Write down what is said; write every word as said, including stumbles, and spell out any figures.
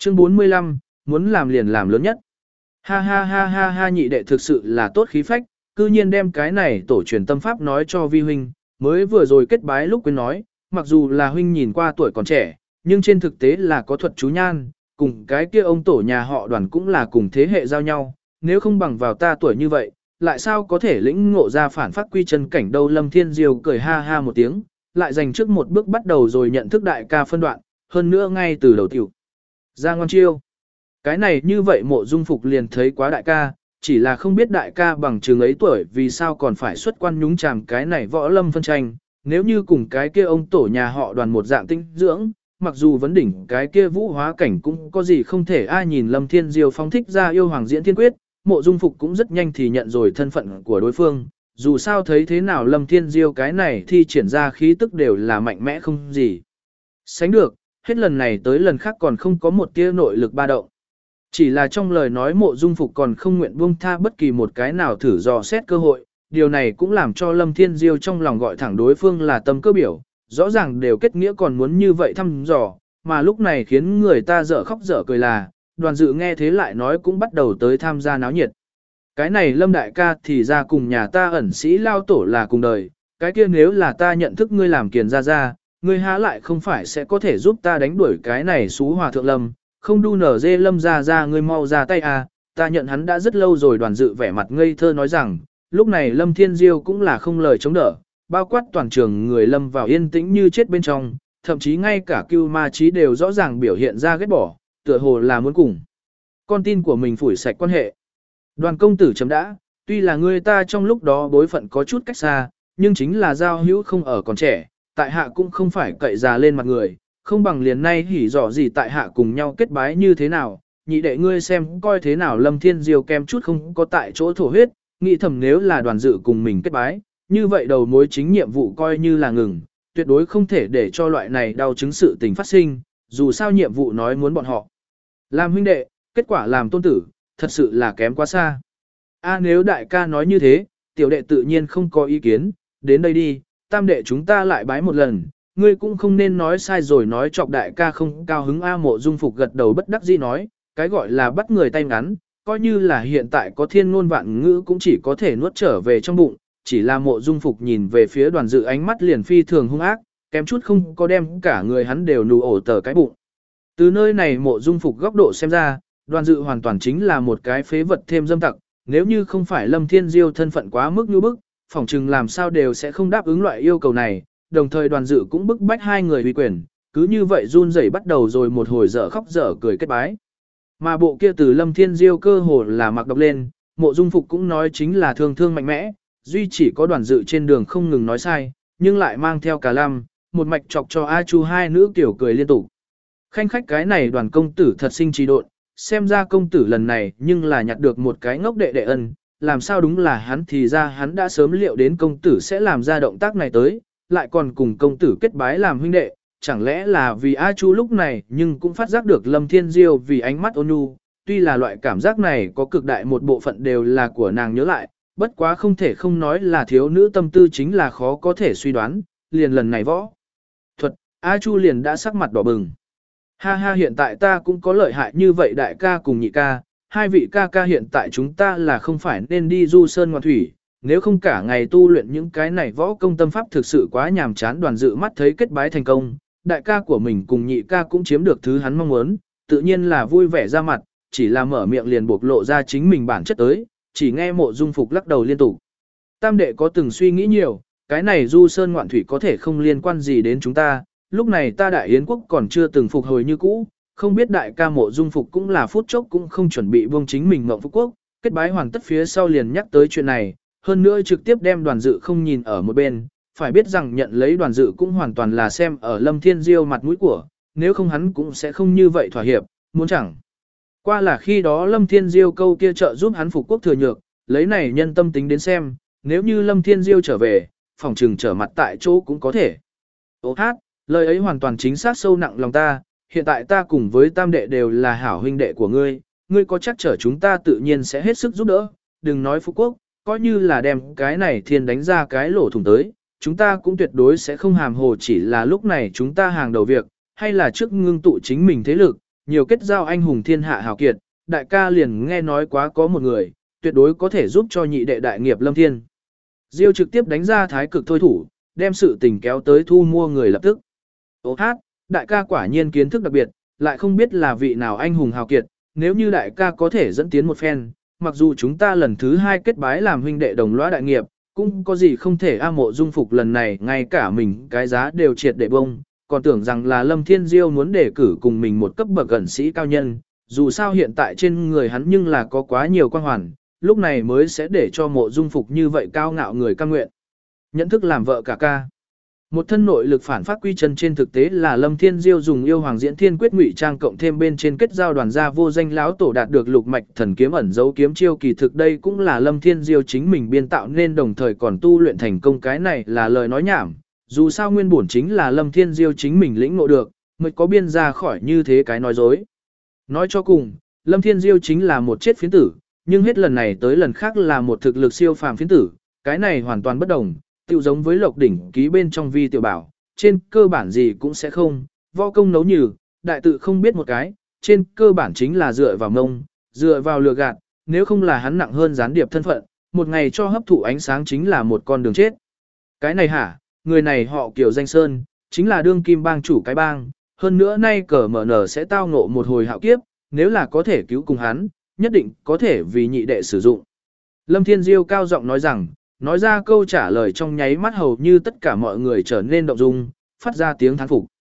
Chương bốn mươi lăm, muốn làm liền làm lớn nhất. Ha ha ha ha ha, nhị đệ thực sự là tốt khí phách, cư nhiên đem cái này tổ truyền tâm pháp nói cho vi huynh, mới vừa rồi kết bái lúc quên nói, mặc dù là huynh nhìn qua tuổi còn trẻ, nhưng trên thực tế là có thuật chú nhan, cùng cái kia ông tổ nhà họ Đoàn cũng là cùng thế hệ giao nhau, nếu không bằng vào ta tuổi như vậy, lại sao có thể lĩnh ngộ ra phản phát quy chân cảnh đâu. Lâm Thiên Diêu cười ha ha một tiếng, lại dành trước một bước bắt đầu rồi nhận thức đại ca phân đoạn, hơn nữa ngay từ đầu tiểu. Ra ngoan chiêu. Cái này như vậy Mộ Dung Phục liền thấy quá đại ca, chỉ là không biết đại ca bằng trường ấy tuổi vì sao còn phải xuất quan nhúng chàm cái này võ lâm phân tranh, nếu như cùng cái kia ông tổ nhà họ Đoàn một dạng tinh dưỡng, mặc dù vấn đỉnh cái kia vũ hóa cảnh cũng có gì không thể. Ai nhìn Lâm Thiên Diêu phóng thích ra yêu hoàng diễn thiên quyết, Mộ Dung Phục cũng rất nhanh thì nhận rồi thân phận của đối phương, dù sao thấy thế nào Lâm Thiên Diêu cái này thì triển ra khí tức đều là mạnh mẽ không gì sánh được, hết lần này tới lần khác còn không có một tia nội lực ba động. Chỉ là trong lời nói Mộ Dung Phục còn không nguyện buông tha bất kỳ một cái nào thử dò xét cơ hội, điều này cũng làm cho Lâm Thiên Diêu trong lòng gọi thẳng đối phương là tâm cơ biểu, rõ ràng đều kết nghĩa còn muốn như vậy thăm dò, mà lúc này khiến người ta dở khóc dở cười là, Đoàn Dự nghe thế lại nói cũng bắt đầu tới tham gia náo nhiệt. Cái này Lâm đại ca thì ra cùng nhà ta ẩn sĩ lao tổ là cùng đời, cái kia nếu là ta nhận thức ngươi làm kiền ra ra, ngươi há lại không phải sẽ có thể giúp ta đánh đuổi cái này xú hòa thượng Lâm, không đu nở dê Lâm ra ra ngươi mau ra tay à, ta nhận hắn đã rất lâu rồi. Đoàn Dự vẻ mặt ngây thơ nói rằng, lúc này Lâm Thiên Diêu cũng là không lời chống đỡ, bao quát toàn trường người lâm vào yên tĩnh như chết bên trong, thậm chí ngay cả Cưu Ma Chí đều rõ ràng biểu hiện ra ghét bỏ, tựa hồ là muốn cùng con tin của mình phủi sạch quan hệ. Đoàn công tử chấm đã, tuy là người ta trong lúc đó bối phận có chút cách xa, nhưng chính là giao hữu không ở còn trẻ, tại hạ cũng không phải cậy già lên mặt người, không bằng liền nay hỉ dọ gì tại hạ cùng nhau kết bái như thế nào, nhị đệ ngươi xem coi thế nào. Lâm Thiên Diêu kem chút không có tại chỗ thổ huyết, nghĩ thầm nếu là Đoàn Dự cùng mình kết bái, như vậy đầu mối chính nhiệm vụ coi như là ngừng, tuyệt đối không thể để cho loại này đau chứng sự tình phát sinh, dù sao nhiệm vụ nói muốn bọn họ làm huynh đệ, kết quả làm tôn tử, thật sự là kém quá xa. A nếu đại ca nói như thế, tiểu đệ tự nhiên không có ý kiến, đến đây đi, tam đệ chúng ta lại bái một lần, ngươi cũng không nên nói sai rồi nói chọc đại ca không cao hứng. A Mộ Dung Phục gật đầu bất đắc dĩ nói, cái gọi là bắt người tay ngắn, coi như là hiện tại có thiên ngôn vạn ngữ cũng chỉ có thể nuốt trở về trong bụng, chỉ là Mộ Dung Phục nhìn về phía Đoàn Dự ánh mắt liền phi thường hung ác, kém chút không có đem cả người hắn đều nù ổ tờ cái bụng. Từ nơi này Mộ Dung Phục góc độ xem ra, Đoàn Dự hoàn toàn chính là một cái phế vật thêm dâm tặc, nếu như không phải Lâm Thiên Diêu thân phận quá mức như bức, phỏng chừng làm sao đều sẽ không đáp ứng loại yêu cầu này, đồng thời Đoàn Dự cũng bức bách hai người uy quyền, cứ như vậy run rẩy bắt đầu rồi một hồi dở khóc dở cười kết bái. Mà bộ kia từ Lâm Thiên Diêu cơ hồ là mặc đọc lên, Mộ Dung Phục cũng nói chính là thương thương mạnh mẽ, duy chỉ có Đoàn Dự trên đường không ngừng nói sai, nhưng lại mang theo cả lăm, một mạch chọc cho A Chu hai nữ tiểu cười liên tục. Khanh khách cái này Đoàn công tử thật sinh trí độn, xem ra công tử lần này nhưng là nhặt được một cái ngốc đệ đệ ân, làm sao đúng là hắn thì ra hắn đã sớm liệu đến công tử sẽ làm ra động tác này tới, lại còn cùng công tử kết bái làm huynh đệ, chẳng lẽ là vì A Chu lúc này nhưng cũng phát giác được Lâm Thiên Diêu vì ánh mắt ôn nhu, tuy là loại cảm giác này có cực đại một bộ phận đều là của nàng nhớ lại, bất quá không thể không nói là thiếu nữ tâm tư chính là khó có thể suy đoán, liền lần này võ thuật, A Chu liền đã sắc mặt đỏ bừng. Ha ha, hiện tại ta cũng có lợi hại như vậy đại ca cùng nhị ca, hai vị ca ca hiện tại chúng ta là không phải nên đi du sơn ngoạn thủy, nếu không cả ngày tu luyện những cái này võ công tâm pháp thực sự quá nhàm chán. Đoàn Dự mắt thấy kết bái thành công, đại ca của mình cùng nhị ca cũng chiếm được thứ hắn mong muốn, tự nhiên là vui vẻ ra mặt, chỉ là mở miệng liền bộc lộ ra chính mình bản chất tới, chỉ nghe Mộ Dung Phục lắc đầu liên tục. Tam đệ có từng suy nghĩ nhiều, cái này du sơn ngoạn thủy có thể không liên quan gì đến chúng ta, lúc này ta Đại Yến quốc còn chưa từng phục hồi như cũ, không biết đại ca Mộ Dung Phục cũng là phút chốc cũng không chuẩn bị buông chính mình Ngộng Phúc quốc, kết bái hoàn tất phía sau liền nhắc tới chuyện này, hơn nữa trực tiếp đem Đoàn Dự không nhìn ở một bên, phải biết rằng nhận lấy Đoàn Dự cũng hoàn toàn là xem ở Lâm Thiên Diêu mặt mũi của, nếu không hắn cũng sẽ không như vậy thỏa hiệp, muốn chẳng qua là khi đó Lâm Thiên Diêu câu kia trợ giúp hắn phục quốc thừa nhược, lấy này nhân tâm tính đến xem, nếu như Lâm Thiên Diêu trở về, phòng trừng trở mặt tại chỗ cũng có thể. Ô hát, lời ấy hoàn toàn chính xác sâu nặng lòng ta, hiện tại ta cùng với tam đệ đều là hảo huynh đệ của ngươi, ngươi có chắc chở chúng ta tự nhiên sẽ hết sức giúp đỡ, đừng nói phục quốc, coi như là đem cái này thiên đánh ra cái lỗ thủng tới, chúng ta cũng tuyệt đối sẽ không hàm hồ, chỉ là lúc này chúng ta hàng đầu việc, hay là trước ngưng tụ chính mình thế lực, nhiều kết giao anh hùng thiên hạ hào kiệt, đại ca liền nghe nói quá có một người, tuyệt đối có thể giúp cho nhị đệ đại nghiệp lâm thiên. Diêu trực tiếp đánh ra thái cực thôi thủ, đem sự tình kéo tới thu mua người lập tức. Ô hát, đại ca quả nhiên kiến thức đặc biệt, lại không biết là vị nào anh hùng hào kiệt, nếu như đại ca có thể dẫn tiến một phen, mặc dù chúng ta lần thứ hai kết bái làm huynh đệ đồng lõa đại nghiệp, cũng có gì không thể a Mộ Dung Phục lần này ngay cả mình cái giá đều triệt để bông, còn tưởng rằng là Lâm Thiên Diêu muốn đề cử cùng mình một cấp bậc gần sĩ cao nhân, dù sao hiện tại trên người hắn nhưng là có quá nhiều quan hoàn, lúc này mới sẽ để cho Mộ Dung Phục như vậy cao ngạo người cam nguyện. Nhận thức làm vợ cả ca. Một thân nội lực phản phát quy chân trên thực tế là Lâm Thiên Diêu dùng yêu hoàng diễn thiên quyết ngụy trang cộng thêm bên trên kết giao đoàn gia vô danh lão tổ đạt được lục mạch thần kiếm ẩn dấu kiếm chiêu, kỳ thực đây cũng là Lâm Thiên Diêu chính mình biên tạo nên đồng thời còn tu luyện thành công, cái này là lời nói nhảm, dù sao nguyên bổn chính là Lâm Thiên Diêu chính mình lĩnh ngộ được, mới có biên ra khỏi như thế cái nói dối. Nói cho cùng, Lâm Thiên Diêu chính là một chết phiến tử, nhưng hết lần này tới lần khác là một thực lực siêu phàm phiến tử, cái này hoàn toàn bất đồng. Tiểu giống với Lộc đỉnh ký bên trong vi tiểu bảo, trên cơ bản gì cũng sẽ không, võ công nấu nhừ, đại tự không biết một cái, trên cơ bản chính là dựa vào mông, dựa vào lừa gạt, nếu không là hắn nặng hơn gián điệp thân phận, một ngày cho hấp thụ ánh sáng chính là một con đường chết. Cái này hả, người này họ Kiều Danh Sơn, chính là đương kim bang chủ cái bang, hơn nữa nay cờ mở nở sẽ tao ngộ một hồi hạo kiếp, nếu là có thể cứu cùng hắn, nhất định có thể vì nhị đệ sử dụng. Lâm Thiên Diêu cao giọng nói rằng, nói ra câu trả lời trong nháy mắt hầu như tất cả mọi người trở nên động dung, phát ra tiếng thán phục.